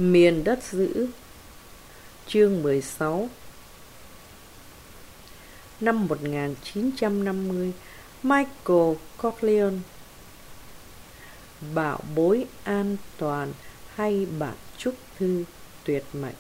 Miền đất giữ. Chương 16. Năm 1950, Michael Corleone, bảo bối an toàn hay bản chúc thư tuyệt mệnh.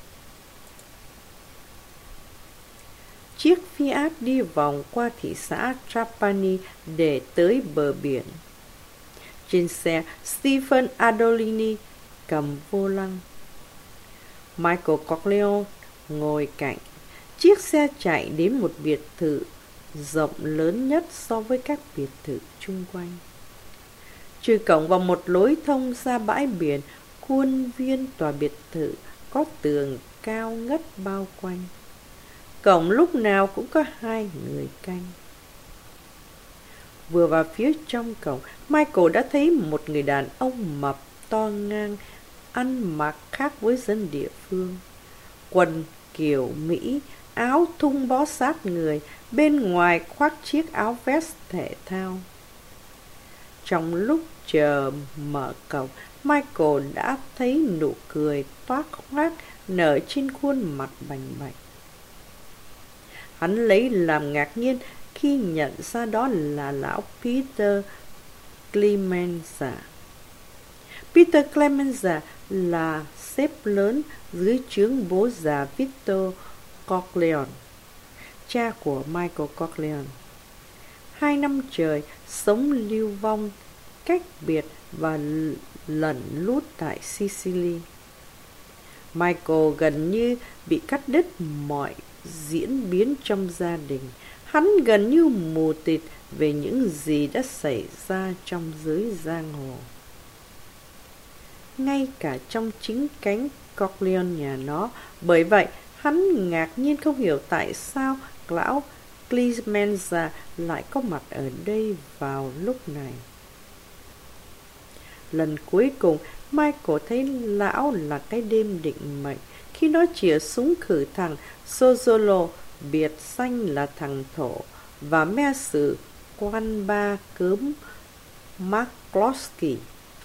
Chiếc Fiat đi vòng qua thị xã Trapani để tới bờ biển. Trên xe, Stephen Adolini cầm vô lăng. Michael Corleone ngồi cạnh. Chiếc xe chạy đến một biệt thự rộng lớn nhất so với các biệt thự chung quanh. Trừ cổng và một lối thông ra bãi biển, khuôn viên tòa biệt thự có tường cao ngất bao quanh. Cổng lúc nào cũng có 2 người canh. Vừa vào phía trong cổng, Michael đã thấy một người đàn ông mập to ngang, ăn mặc khác với dân địa phương. Quần kiểu Mỹ, áo thun bó sát người, bên ngoài khoác chiếc áo vest thể thao. Trong lúc chờ mở cổng, Michael đã thấy nụ cười toác khoác nở trên khuôn mặt bành bạch. Hắn lấy làm ngạc nhiên khi nhận ra đó là lão Peter Clemenza. Peter Clemenza là sếp lớn dưới trướng bố già Victor Corleone, cha của Michael Corleone. 2 năm trời sống lưu vong, cách biệt và lẩn lút tại Sicily. Michael gần như bị cắt đứt mọi diễn biến trong gia đình. Hắn gần như mù tịt về những gì đã xảy ra trong giới giang hồ. Ngay cả trong chính cánh Corleone nhà nó. Bởi vậy, hắn ngạc nhiên không hiểu tại sao lão Clemenza lại có mặt ở đây vào lúc này. Lần cuối cùng, Michael thấy lão là cái đêm định mệnh, khi nó chĩa súng khử thằng Sozolo, biệt danh là thằng Thổ, và me sử quan ba cớm McCloskey.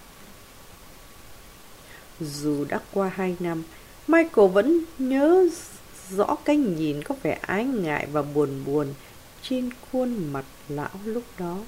Dù đã qua 2 năm, Michael vẫn nhớ rõ cái nhìn có vẻ ái ngại và buồn buồn trên khuôn mặt lão lúc đó.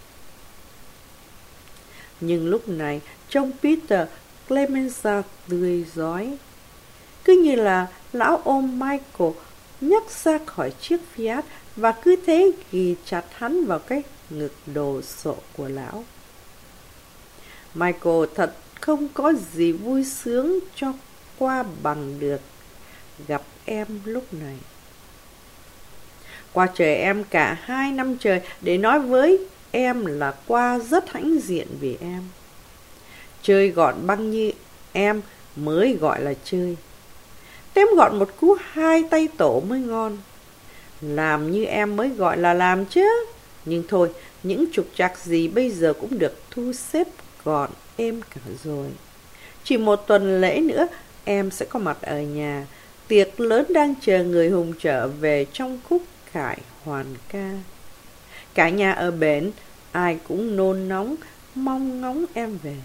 Nhưng lúc này, trông Peter Clemenza tươi rói. Cứ như là lão ôm Michael nhấc ra khỏi chiếc Fiat và cứ thế ghì chặt hắn vào cái ngực đồ sộ của lão. Michael thật không có gì vui sướng cho qua bằng được gặp em lúc này. Qua chờ em cả 2 năm trời để nói với em là qua rất hãnh diện vì em. Chơi gọn băng như em mới gọi là chơi. Tém gọn một cú 2 tay tổ mới ngon. Làm như em mới gọi là làm chứ. Nhưng thôi, những trục trặc gì bây giờ cũng được thu xếp gọn êm cả rồi. Chỉ 1 tuần lễ nữa em sẽ có mặt ở nhà. Tiệc lớn đang chờ người hùng trở về trong khúc cải hoàn ca. Cả nhà ở bển, ai cũng nôn nóng, mong ngóng em về.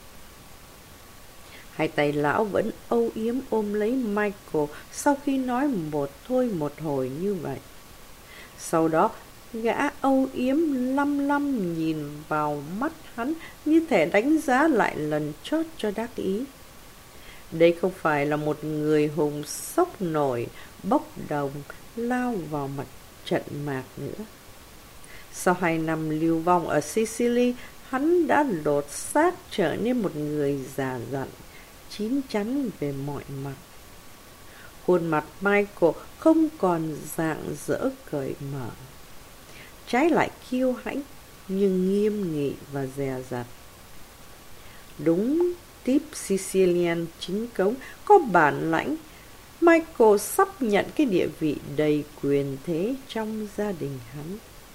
2 tay lão vẫn âu yếm ôm lấy Michael sau khi nói một thôi một hồi như vậy. Sau đó, gã âu yếm lăm lăm nhìn vào mắt hắn như thể đánh giá lại lần chót cho đắc ý. Đây không phải là một người hùng sốc nổi, bốc đồng, lao vào mặt trận mạc nữa. Sau 2 năm lưu vong ở Sicily, hắn đã lột xác trở nên một người già dặn, chín chắn về mọi mặt. Khuôn mặt Michael không còn rạng rỡ cởi mở, trái lại kiêu hãnh nhưng nghiêm nghị và dè dặt. Đúng típ Sicilian chính cống, có bản lãnh, Michael sắp nhận cái địa vị đầy quyền thế trong gia đình hắn.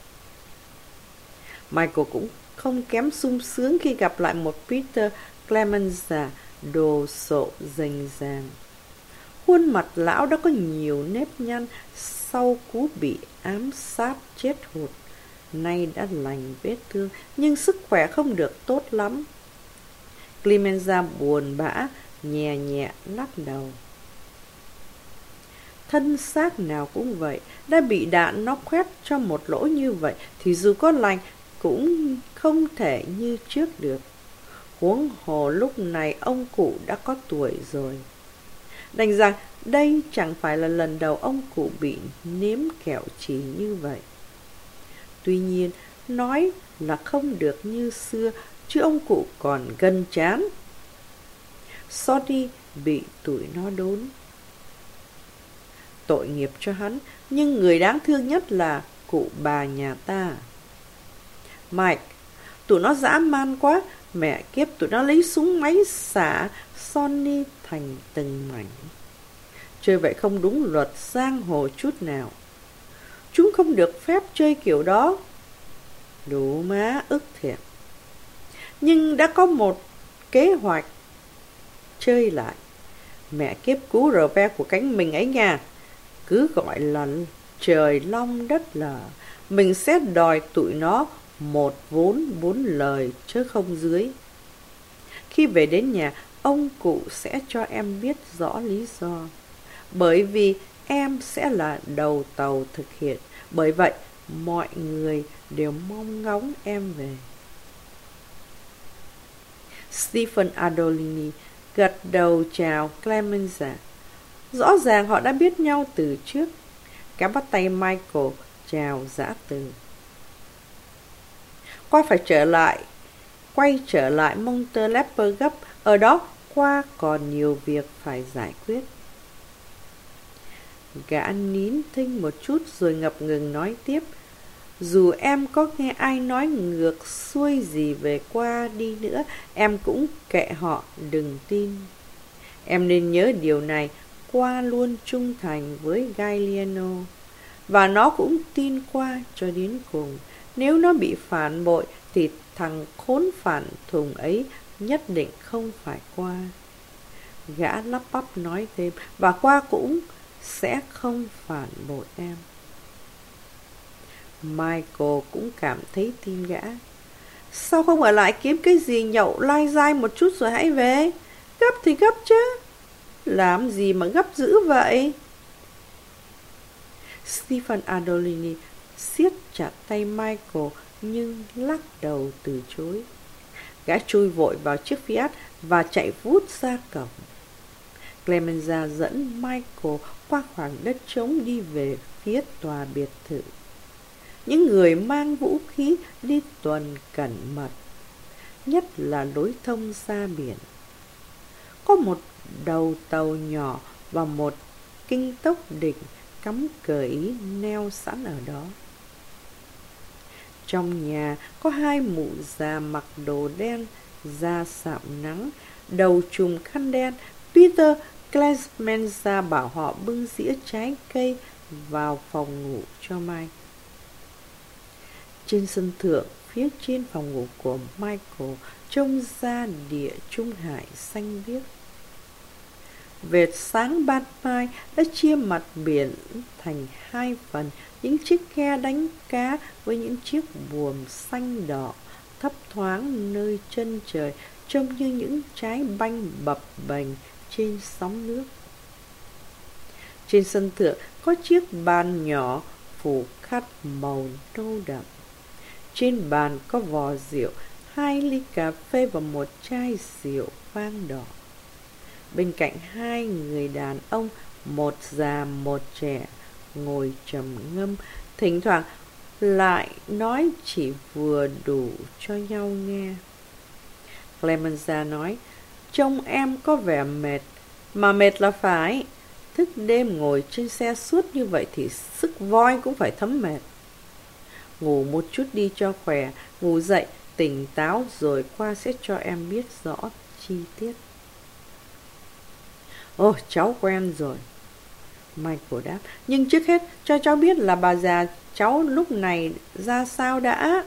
Michael cũng không kém sung sướng khi gặp lại một Peter Clemenza đồ sộ rành ràng. Khuôn mặt lão đã có nhiều nếp nhăn sau cú bị ám sát chết hụt. Nay đã lành vết thương, nhưng sức khỏe không được tốt lắm. Clemenza buồn bã nhẹ nhẹ lắc đầu. Thân xác nào cũng vậy, đã bị đạn nó khoét cho một lỗ như vậy thì dù có lành cũng không thể như trước được. Huống hồ lúc này ông cụ đã có tuổi rồi. Đành rằng đây chẳng phải là lần đầu ông cụ bị nếm kẹo chỉ như vậy. Tuy nhiên, nói là không được như xưa, chứ ông cụ còn gần chán. Sonny bị tụi nó đốn. Tội nghiệp cho hắn, nhưng người đáng thương nhất là cụ bà nhà ta. Mike, tụi nó dã man quá, mẹ kiếp tụi nó lấy súng máy xả Sonny thành từng mảnh. Chơi vậy không đúng luật giang hồ chút nào. Chúng không được phép chơi kiểu đó. Đủ má ức thiệt. Nhưng đã có một kế hoạch chơi lại. Mẹ kiếp cú rờ ve của cánh mình ấy nha. Cứ gọi là trời long đất lở. Mình sẽ đòi tụi nó một vốn 4 lời chứ không dưới. Khi về đến nhà, ông cụ sẽ cho em biết rõ lý do. Bởi vì em sẽ là đầu tàu thực hiện. Bởi vậy, mọi người đều mong ngóng em về. Stephen Adolini gật đầu chào Clemenza. Rõ ràng họ đã biết nhau từ trước. Kéo bắt tay Michael chào giã từ. Qua phải quay trở lại Montelepper gấp. Ở đó qua còn nhiều việc phải giải quyết. Gã nín thinh một chút rồi ngập ngừng nói tiếp. Dù em có nghe ai nói ngược xuôi gì về qua đi nữa, em cũng kệ họ, đừng tin. Em nên nhớ điều này, qua luôn trung thành với Galliano. Và nó cũng tin qua cho đến cùng. Nếu nó bị phản bội thì thằng khốn phản thùng ấy nhất định không phải qua. Gã lắp bắp nói thêm, và qua cũng sẽ không phản bội em. Michael cũng cảm thấy tin gã. Sao không ở lại kiếm cái gì nhậu lai dai một chút rồi hãy về? Gấp thì gấp chứ. Làm gì mà gấp dữ vậy? Stephen Adolini siết chặt tay Michael nhưng lắc đầu từ chối. Gã chui vội vào chiếc Fiat và chạy vút ra cổng. Clemenza dẫn Michael qua khoảng đất trống đi về phía tòa biệt thự. Những người mang vũ khí đi tuần cẩn mật, nhất là lối thông ra biển. Có một đầu tàu nhỏ và một kinh tốc địch cắm cờ Ý neo sẵn ở đó. Trong nhà có hai mụ già mặc đồ đen, da sạm nắng, đầu trùm khăn đen. Peter Clemenza bảo họ bưng dĩa trái cây vào phòng ngủ cho Mike. Trên sân thượng, phía trên phòng ngủ của Michael, trông ra địa Trung Hải xanh biếc. Vệt sáng ban mai đã chia mặt biển thành hai phần, những chiếc ghe đánh cá với những chiếc buồm xanh đỏ thấp thoáng nơi chân trời, trông như những trái banh bập bềnh trên sóng nước. Trên sân thượng có chiếc bàn nhỏ phủ khăn màu nâu đậm. Trên bàn có vò rượu, 2 ly cà phê và một chai rượu vang đỏ. Bên cạnh hai người đàn ông, một già một trẻ, ngồi trầm ngâm, thỉnh thoảng lại nói chỉ vừa đủ cho nhau nghe. Clemenza nói, trông em có vẻ mệt, mà mệt là phải. Thức đêm ngồi trên xe suốt như vậy thì sức voi cũng phải thấm mệt. Ngủ một chút đi cho khỏe, ngủ dậy tỉnh táo rồi qua sẽ cho em biết rõ chi tiết. Ồ, cháu quen rồi, Michael đáp. Nhưng trước hết cho cháu biết là bà già cháu lúc này ra sao đã.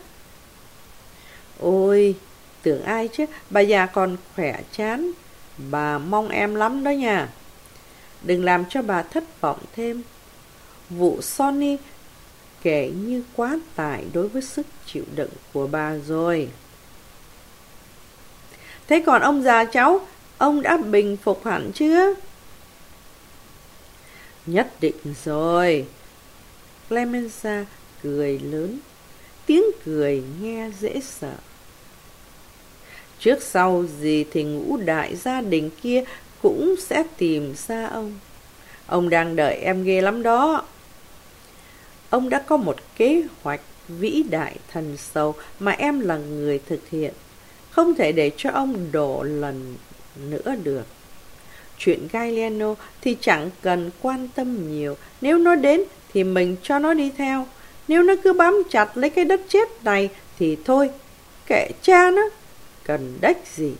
Ôi, tưởng ai chứ, bà già còn khỏe chán. Bà mong em lắm đó nha. Đừng làm cho bà thất vọng thêm. Vụ Sonny kể như quá tải đối với sức chịu đựng của bà rồi. Thế còn ông già cháu, Ông đã bình phục hẳn chưa? Nhất định rồi. Clemenza cười lớn, tiếng cười nghe dễ sợ. Trước sau gì thì ngũ đại gia đình kia cũng sẽ tìm ra ông. Ông đang đợi em ghê lắm đó. Ông đã có một kế hoạch vĩ đại thần sầu mà em là người thực hiện. Không thể để cho ông đổ lần nữa được. Chuyện Galliano thì chẳng cần quan tâm nhiều. Nếu nó đến thì mình cho nó đi theo. Nếu nó cứ bám chặt lấy cái đất chết này thì thôi, kệ cha nó, cần đếch gì.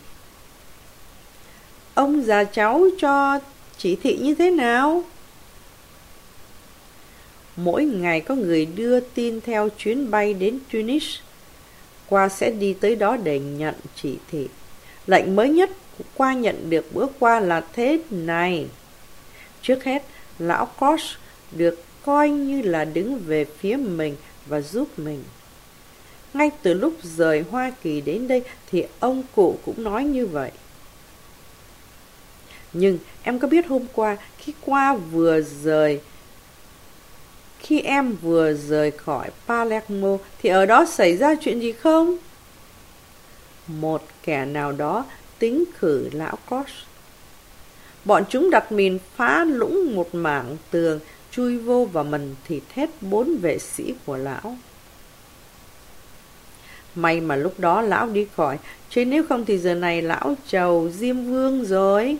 Ông già cháu cho chỉ thị như thế nào? Mỗi ngày có người đưa tin theo chuyến bay đến Tunis. Qua sẽ đi tới đó để nhận chỉ thị. Lệnh mới nhất qua nhận được bữa qua là thế này. Trước hết, lão Koch được coi như là đứng về phía mình và giúp mình. Ngay từ lúc rời Hoa Kỳ đến đây thì ông cụ cũng nói như vậy. Nhưng em có biết hôm qua khi em vừa rời khỏi Palermo thì ở đó xảy ra chuyện gì không? Một kẻ nào đó tính khử lão Koch. Bọn chúng đặt mìn phá lũng một mảng tường, chui vô và mần thịt hết 4 vệ sĩ của lão. May mà lúc đó lão đi khỏi, chứ nếu không thì giờ này lão trầu Diêm Vương rồi.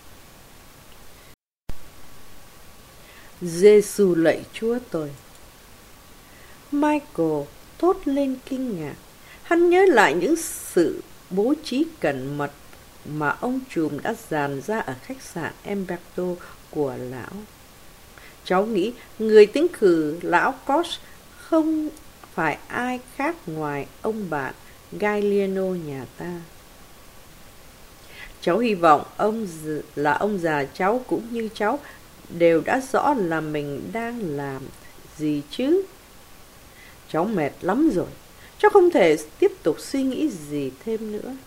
Giê-xu lạy Chúa tôi! Michael thốt lên kinh ngạc. Hắn nhớ lại những sự bố trí cẩn mật mà ông trùm đã dàn ra ở khách sạn Umberto của lão. Cháu nghĩ người tính cử lão Koch không phải ai khác ngoài ông bạn Galliano nhà ta. Cháu hy vọng ông già cháu cũng như cháu đều đã rõ là mình đang làm gì chứ. Cháu mệt lắm rồi. Cháu không thể tiếp tục suy nghĩ gì thêm nữa.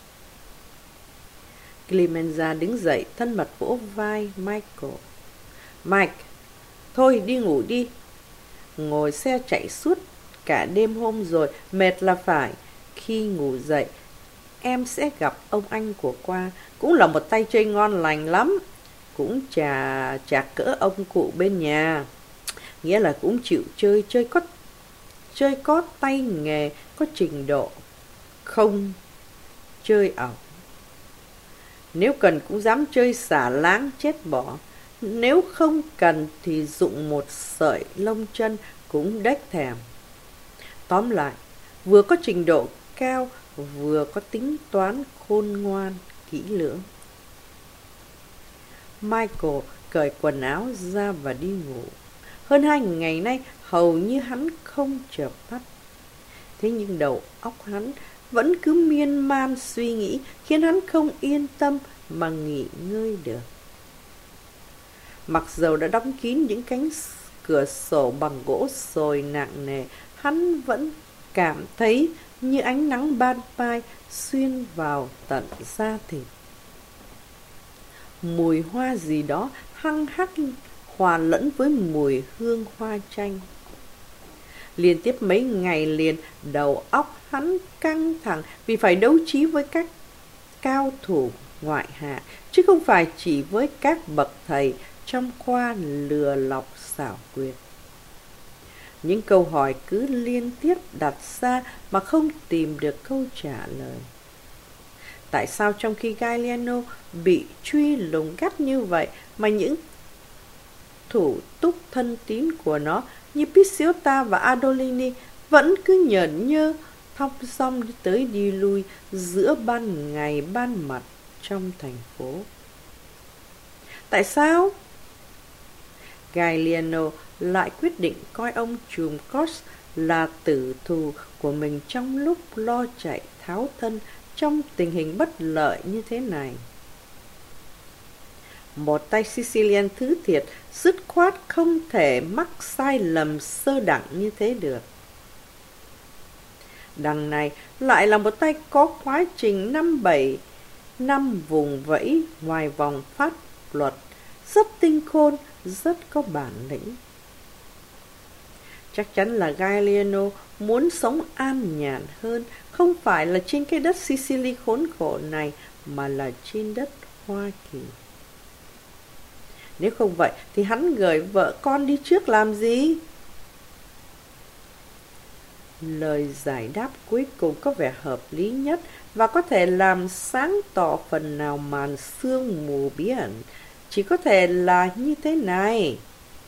Clemenza đứng dậy thân mật vỗ vai Michael. Mike, thôi đi ngủ đi. Ngồi xe chạy suốt cả đêm hôm rồi, mệt là phải. Khi ngủ dậy, em sẽ gặp ông anh của Qua. Cũng là một tay chơi ngon lành lắm. Cũng chả cỡ ông cụ bên nhà. Nghĩa là cũng chịu chơi có tay nghề, có trình độ. Không chơi ẩu. Nếu cần cũng dám chơi xả láng chết bỏ. Nếu không cần thì dụng một sợi lông chân cũng đếch thèm. Tóm lại, vừa có trình độ cao, vừa có tính toán khôn ngoan, kỹ lưỡng. Michael cởi quần áo ra và đi ngủ. Hơn 2 ngày nay, hầu như hắn không chợp mắt. Thế nhưng đầu óc hắn vẫn cứ miên man suy nghĩ, khiến hắn không yên tâm mà nghỉ ngơi được. Mặc dầu đã đóng kín những cánh cửa sổ bằng gỗ sồi nặng nề, hắn vẫn cảm thấy như ánh nắng ban mai xuyên vào tận da thịt. Mùi hoa gì đó hăng hắc hòa lẫn với mùi hương hoa chanh. Liên tiếp mấy ngày liền, đầu óc hắn căng thẳng vì phải đấu trí với các cao thủ ngoại hạng, chứ không phải chỉ với các bậc thầy trong khoa lừa lọc xảo quyệt. Những câu hỏi cứ liên tiếp đặt ra mà không tìm được câu trả lời. Tại sao trong khi Galliano bị truy lùng gắt như vậy mà những thủ túc thân tín của nó như Pisciota và Adolini vẫn cứ nhởn nhơ thong dong đi tới đi lui giữa ban ngày ban mặt trong thành phố? Tại sao Galliano lại quyết định coi ông trùm Koch là tử thù của mình trong lúc lo chạy tháo thân trong tình hình bất lợi như thế này? Một tay Sicilian thứ thiệt, dứt khoát không thể mắc sai lầm sơ đẳng như thế được. Đằng này lại là một tay có quá trình 5-7 năm vùng vẫy ngoài vòng pháp luật, rất tinh khôn, rất có bản lĩnh. Chắc chắn là Galliano muốn sống an nhàn hơn, không phải là trên cái đất Sicily khốn khổ này, mà là trên đất Hoa Kỳ. Nếu không vậy thì hắn gửi vợ con đi trước làm gì? Lời giải đáp cuối cùng có vẻ hợp lý nhất và có thể làm sáng tỏ phần nào màn sương mù bí ẩn. Chỉ có thể là như thế này.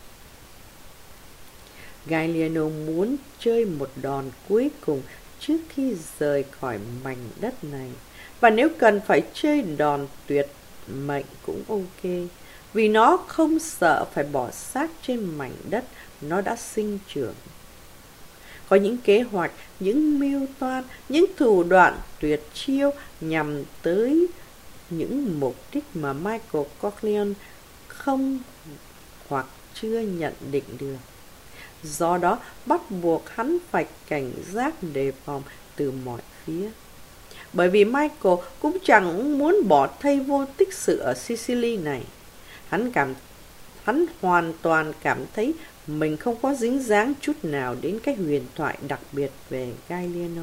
Galliano muốn chơi một đòn cuối cùng trước khi rời khỏi mảnh đất này. Và nếu cần phải chơi đòn tuyệt mệnh cũng ok, vì nó không sợ phải bỏ xác trên mảnh đất nó đã sinh trưởng. Có những kế hoạch, những mưu toan, những thủ đoạn tuyệt chiêu nhằm tới những mục đích mà Michael Corleone không hoặc chưa nhận định được. Do đó, bắt buộc hắn phải cảnh giác đề phòng từ mọi phía. Bởi vì Michael cũng chẳng muốn bỏ thây vô tích sự ở Sicily này. Hắn hoàn toàn cảm thấy mình không có dính dáng chút nào đến cái huyền thoại đặc biệt về Galliano.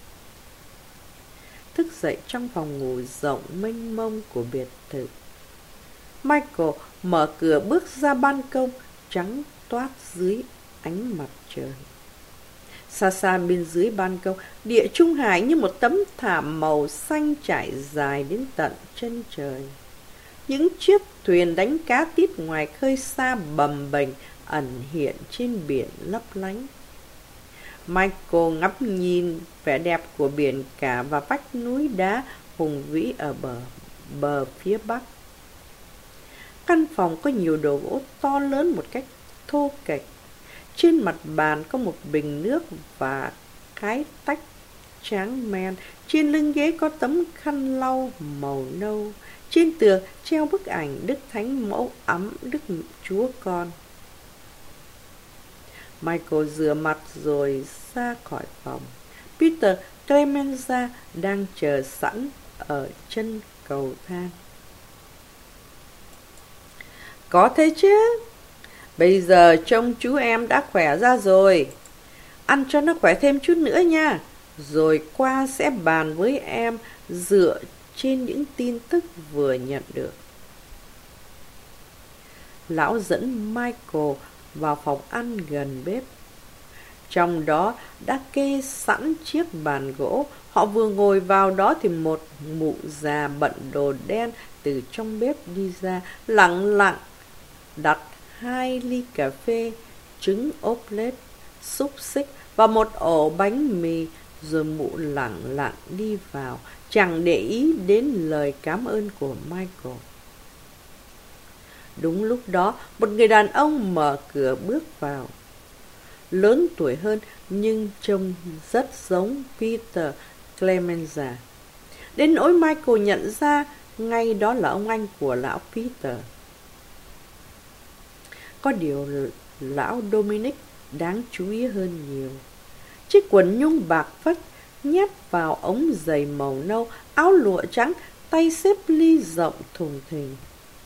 Thức dậy trong phòng ngủ rộng mênh mông của biệt thự, Michael mở cửa bước ra ban công trắng toát dưới ánh mặt trời. Xa xa bên dưới ban công, địa trung hải như một tấm thảm màu xanh trải dài đến tận chân trời. Những chiếc thuyền đánh cá tít ngoài khơi xa bầm bềnh ẩn hiện trên biển lấp lánh. Michael ngắm nhìn vẻ đẹp của biển cả và vách núi đá hùng vĩ ở bờ phía bắc. Căn phòng có nhiều đồ gỗ to lớn một cách thô kệch. Trên mặt bàn có một bình nước và cái tách tráng men. Trên lưng ghế có tấm khăn lau màu nâu. Trên tường treo bức ảnh Đức Thánh Mẫu ẵm Đức Chúa Con. Michael rửa mặt rồi ra khỏi phòng. Peter Clemenza đang chờ sẵn ở chân cầu thang. Có thế chứ. Bây giờ trông chú em đã khỏe ra rồi. Ăn cho nó khỏe thêm chút nữa nha. Rồi qua sẽ bàn với em dựa trên những tin tức vừa nhận được. Lão dẫn Michael vào phòng ăn gần bếp. Trong đó đã kê sẵn chiếc bàn gỗ. Họ vừa ngồi vào đó thì một mụ già bận đồ đen từ trong bếp đi ra, lặng lặng đặt 2 ly cà phê, trứng ốp lết, xúc xích và một ổ bánh mì, rồi mụ lặng lặng đi vào, chẳng để ý đến lời cảm ơn của Michael. Đúng lúc đó, một người đàn ông mở cửa bước vào. Lớn tuổi hơn nhưng trông rất giống Peter Clemenza. Đến nỗi Michael nhận ra ngay đó là ông anh của lão Peter. Có điều lão Dominic đáng chú ý hơn nhiều. Chiếc quần nhung bạc phách nhét vào ống giày màu nâu, áo lụa trắng, tay xếp ly rộng thùng thình.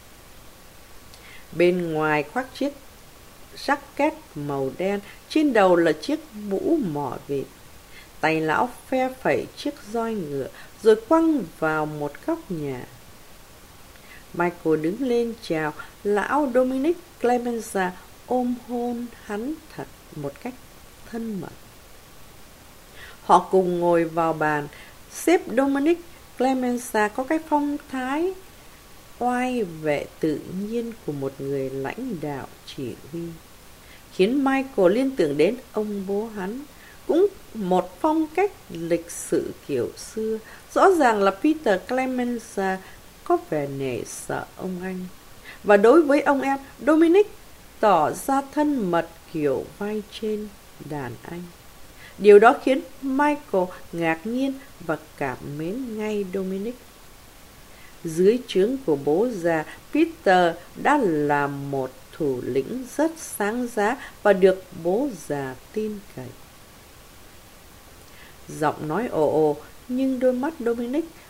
Bên ngoài khoác chiếc jacket màu đen, trên đầu là chiếc mũ mỏ vịt. Tay lão phe phẩy chiếc roi ngựa, rồi quăng vào một góc nhà. Michael đứng lên chào, lão Dominic Clemenza ôm hôn hắn thật một cách thân mật. Họ cùng ngồi vào bàn. Sếp Dominic Clemenza có cái phong thái oai vệ tự nhiên của một người lãnh đạo chỉ huy, khiến Michael liên tưởng đến ông bố hắn, cũng một phong cách lịch sự kiểu xưa. Rõ ràng là Peter Clemenza có vẻ nể sợ ông anh. Và đối với ông em, Dominic tỏ ra thân mật kiểu vai trên đàn anh. Điều đó khiến Michael ngạc nhiên và cảm mến ngay Dominic. Dưới trướng của bố già, Peter đã là một thủ lĩnh rất sáng giá và được bố già tin cậy. Giọng nói ồ ồ, nhưng đôi mắt Dominic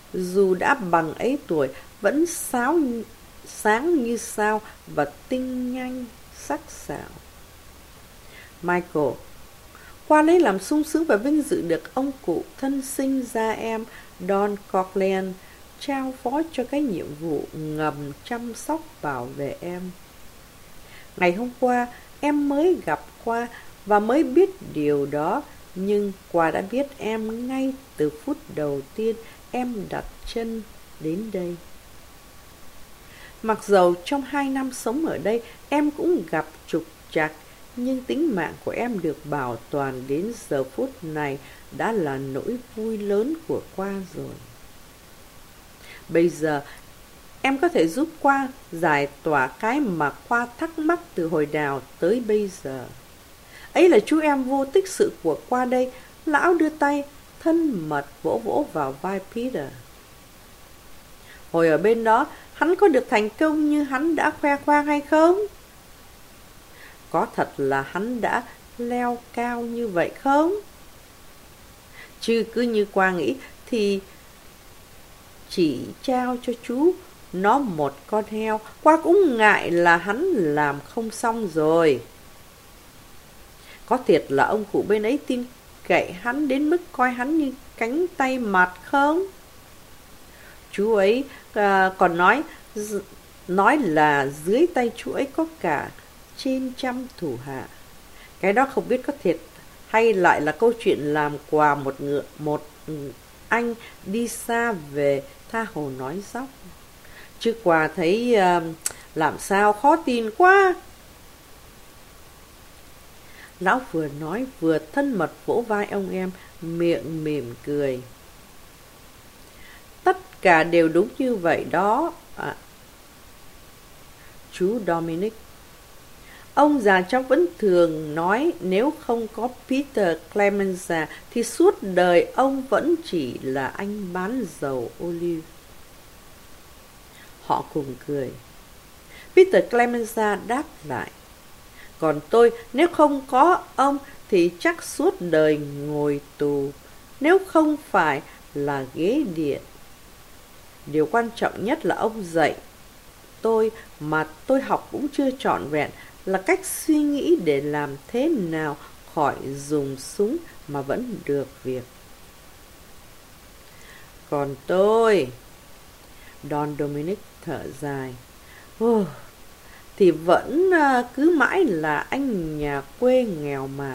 dù đã bằng ấy tuổi, vẫn sáng như sao và tinh nhanh, sắc sảo. Michael: qua lấy làm sung sướng và vinh dự được ông cụ thân sinh ra em, Don Coughlin, trao phó cho cái nhiệm vụ ngầm chăm sóc bảo vệ em. Ngày hôm qua, em mới gặp qua và mới biết điều đó, nhưng qua đã biết em ngay từ phút đầu tiên em đặt chân đến đây. Mặc dầu trong 2 năm sống ở đây, em cũng gặp trục trặc, nhưng tính mạng của em được bảo toàn đến giờ phút này đã là nỗi vui lớn của qua rồi. Bây giờ, em có thể giúp qua giải tỏa cái mà qua thắc mắc từ hồi nào tới bây giờ. Ấy là chú em vô tích sự của qua đây. Lão đưa tay thân mật vỗ vỗ vào vai Peter. Hồi ở bên đó, hắn có được thành công như hắn đã khoe khoang hay không? Có thật là hắn đã leo cao như vậy không? Chứ cứ như qua nghĩ thì chỉ trao cho chú nó một con heo, qua cũng ngại là hắn làm không xong rồi. Có thiệt là ông cụ bên ấy tin cậy hắn đến mức coi hắn như cánh tay mặt không? Chú ấy còn nói là dưới tay chú ấy có cả trên trăm thủ hạ. Cái đó không biết có thiệt hay lại là câu chuyện làm quà một anh đi xa về tha hồ nói dóc. Chứ quà thấy làm sao khó tin quá. Lão vừa nói vừa thân mật vỗ vai ông em, miệng mỉm cười. Tất cả đều đúng như vậy đó chú Dominic. Ông già trong vẫn thường nói nếu không có Peter Clemenza thì suốt đời ông vẫn chỉ là anh bán dầu olive. Họ cùng cười. Peter Clemenza đáp lại. Còn tôi, nếu không có ông thì chắc suốt đời ngồi tù, nếu không phải là ghế điện. Điều quan trọng nhất là ông dạy tôi mà tôi học cũng chưa trọn vẹn là cách suy nghĩ để làm thế nào khỏi dùng súng mà vẫn được việc. Còn tôi, Don Dominic thở dài, thì vẫn cứ mãi là anh nhà quê nghèo mạt.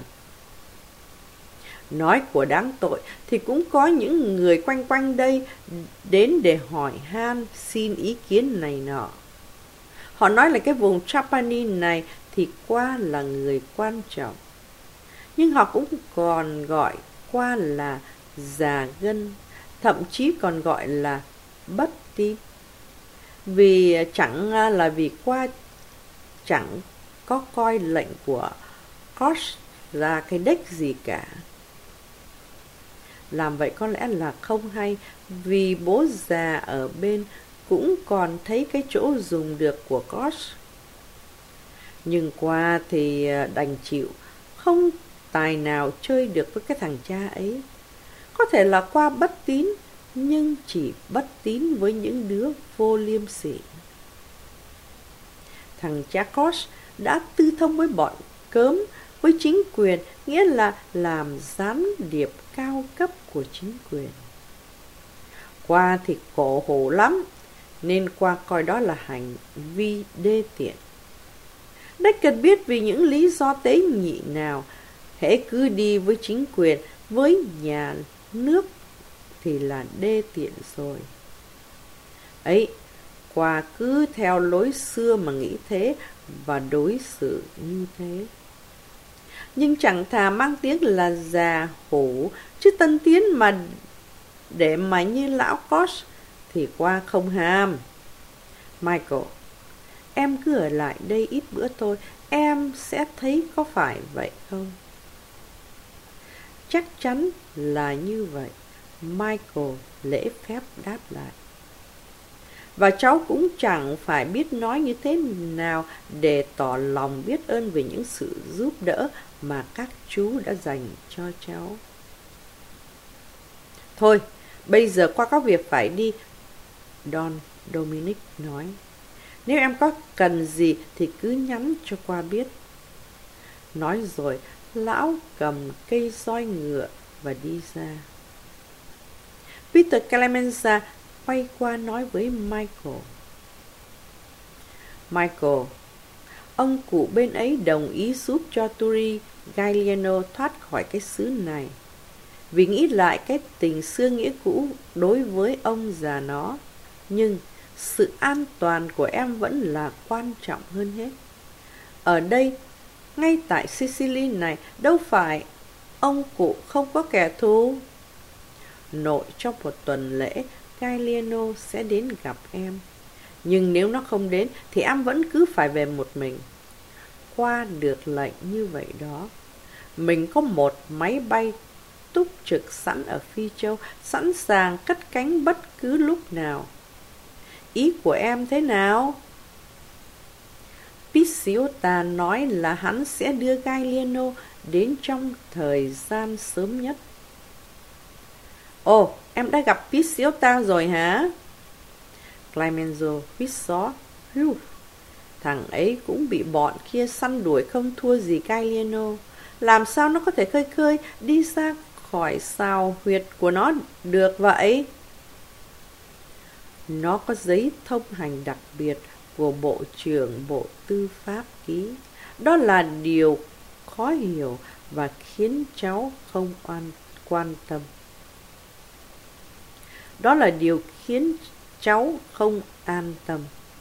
Nói của đáng tội thì cũng có những người quanh quanh đây đến để hỏi han xin ý kiến này nọ. Họ nói là cái vùng Trapani này thì qua là người quan trọng. Nhưng họ cũng còn gọi qua là già gân, thậm chí còn gọi là bất tín. Vì qua chẳng có coi lệnh của Koch ra cái đếch gì cả. Làm vậy có lẽ là không hay, vì bố già ở bên cũng còn thấy cái chỗ dùng được của Koch. Nhưng qua thì đành chịu, không tài nào chơi được với cái thằng cha ấy. Có thể là qua bất tín, nhưng chỉ bất tín với những đứa vô liêm sỉ. Thằng cha Koch đã tư thông với bọn cớm, với chính quyền, nghĩa là làm gián điệp cao cấp của chính quyền. Qua thì cổ hủ lắm, nên qua coi đó là hành vi đê tiện. Đếch cần biết vì những lý do tế nhị nào, hễ cứ đi với chính quyền, với nhà nước thì là đê tiện rồi. Ấy, qua cứ theo lối xưa mà nghĩ thế và đối xử như thế. Nhưng chẳng thà mang tiếng là già hổ, chứ tân tiến mà để mà như lão Koch thì qua không ham. Michael, em cứ ở lại đây ít bữa thôi, em sẽ thấy có phải vậy không? Chắc chắn là như vậy, Michael lễ phép đáp lại. Và cháu cũng chẳng phải biết nói như thế nào để tỏ lòng biết ơn về những sự giúp đỡ mà các chú đã dành cho cháu. Thôi, Bây giờ qua có việc phải đi, Don Dominic nói. Nếu em có cần gì thì cứ nhắn cho qua biết. Nói rồi, lão cầm cây roi ngựa và đi ra. Peter Clemenza quay qua nói với Michael. Michael, ông cụ bên ấy đồng ý giúp cho Turi Gagliano thoát khỏi cái xứ này, vì nghĩ lại cái tình xưa nghĩa cũ đối với ông già nó. Nhưng sự an toàn của em vẫn là quan trọng hơn hết. Ở đây, ngay tại Sicily này, đâu phải ông cụ không có kẻ thù. Nội trong một tuần lễ, Gagliano sẽ đến gặp em. Nhưng nếu nó không đến thì em vẫn cứ phải về một mình. Qua được lệnh như vậy đó. Mình có một máy bay túc trực sẵn ở Phi Châu, sẵn sàng cất cánh bất cứ lúc nào. Ý của em thế nào? Picciota nói là hắn sẽ đưa Gagliano đến trong thời gian sớm nhất. Ồ, em đã gặp Picciota rồi hả? Clemenzo huýt gió. Thằng ấy cũng bị bọn kia săn đuổi không thua gì Gagliano. Làm sao nó có thể khơi khơi đi ra khỏi sào huyệt của nó được vậy? Nó có giấy thông hành đặc biệt của Bộ trưởng Bộ Tư pháp ký. Đó là điều khó hiểu và khiến cháu không quan tâm. Đó là điều khiến cháu không an tâm.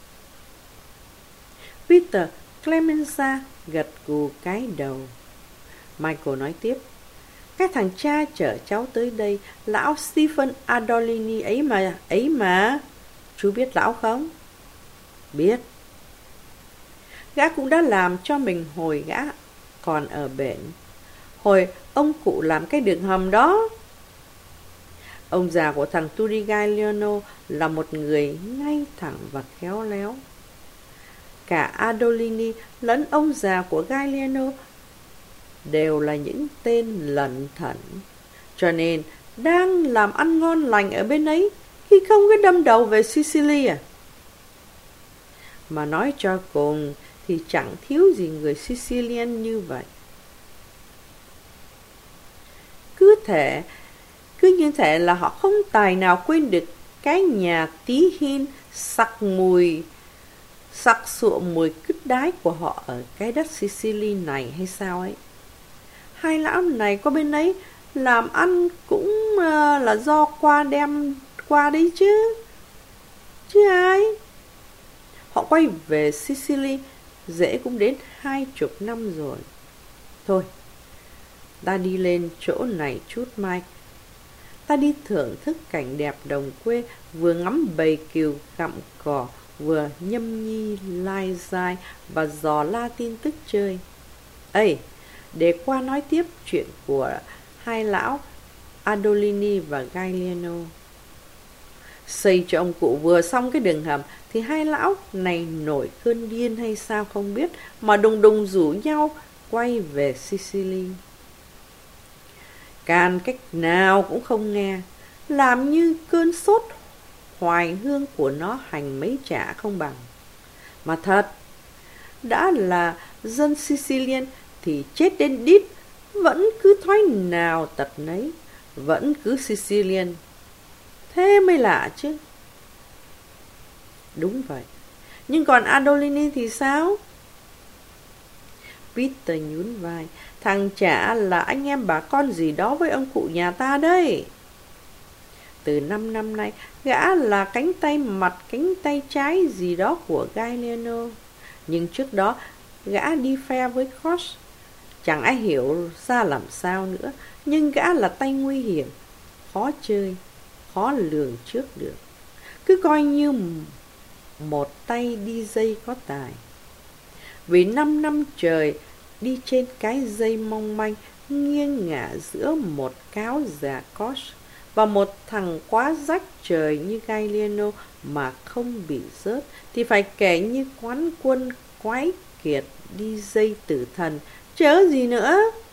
Peter Clemenza gật gù cái đầu. Michael nói tiếp. Cái thằng cha chở cháu tới đây, lão Stephen Adolini ấy mà. Chú biết lão không? Biết. Gã cũng đã làm cho mình hồi gã còn ở bển. Hồi ông cụ làm cái đường hầm đó. Ông già của thằng Turi Gagliano là một người ngay thẳng và khéo léo. Cả Adolini lẫn ông già của Gagliano đều là những tên lẩn thẩn, cho nên đang làm ăn ngon lành ở bên ấy khi không có đâm đầu về Sicily à. Mà nói cho cùng thì chẳng thiếu gì người Sicilian như vậy. Cứ như thể là họ không tài nào quên được cái nhà tí hin sặc sụa mùi cứt đái của họ ở cái đất Sicily này hay sao ấy. Hai lão này có bên ấy làm ăn cũng là do qua đem qua đấy chứ ai. Họ quay về Sicily dễ cũng đến 20 năm rồi. Thôi, ta đi lên chỗ này chút Mike. Ta đi thưởng thức cảnh đẹp đồng quê, vừa ngắm bầy cừu gặm cỏ, vừa nhâm nhi lai dai và dò la tin tức chơi. Ê, để qua nói tiếp chuyện của hai lão Adolini và Gagliano. Xây cho ông cụ vừa xong cái đường hầm thì hai lão này nổi cơn điên hay sao không biết, mà đùng đùng rủ nhau quay về Sicily. Can cách nào cũng không nghe, làm như cơn sốt hoài hương của nó hành mấy chả không bằng. Mà thật, đã là dân Sicilian thì chết đến đít, vẫn cứ thói nào tật nấy, vẫn cứ Sicilian. Thế mới lạ chứ. Đúng vậy. Nhưng còn Adolini thì sao? Peter nhún vai. Thằng chả là anh em bà con gì đó với ông cụ nhà ta đấy. Từ 5 năm nay, gã là cánh tay mặt cánh tay trái gì đó của Gagliano. Nhưng trước đó, gã đi phe với Koch. Chẳng ai hiểu ra làm sao nữa. Nhưng gã là tay nguy hiểm, khó chơi, khó lường trước được. Cứ coi như một tay DJ có tài. Vì 5 năm trời đi trên cái dây mong manh nghiêng ngả giữa một cáo già Koch và một thằng quá rách trời như Gagliano mà không bị rớt, thì phải kể như quán quân quái kiệt DJ tử thần, chớ gì nữa.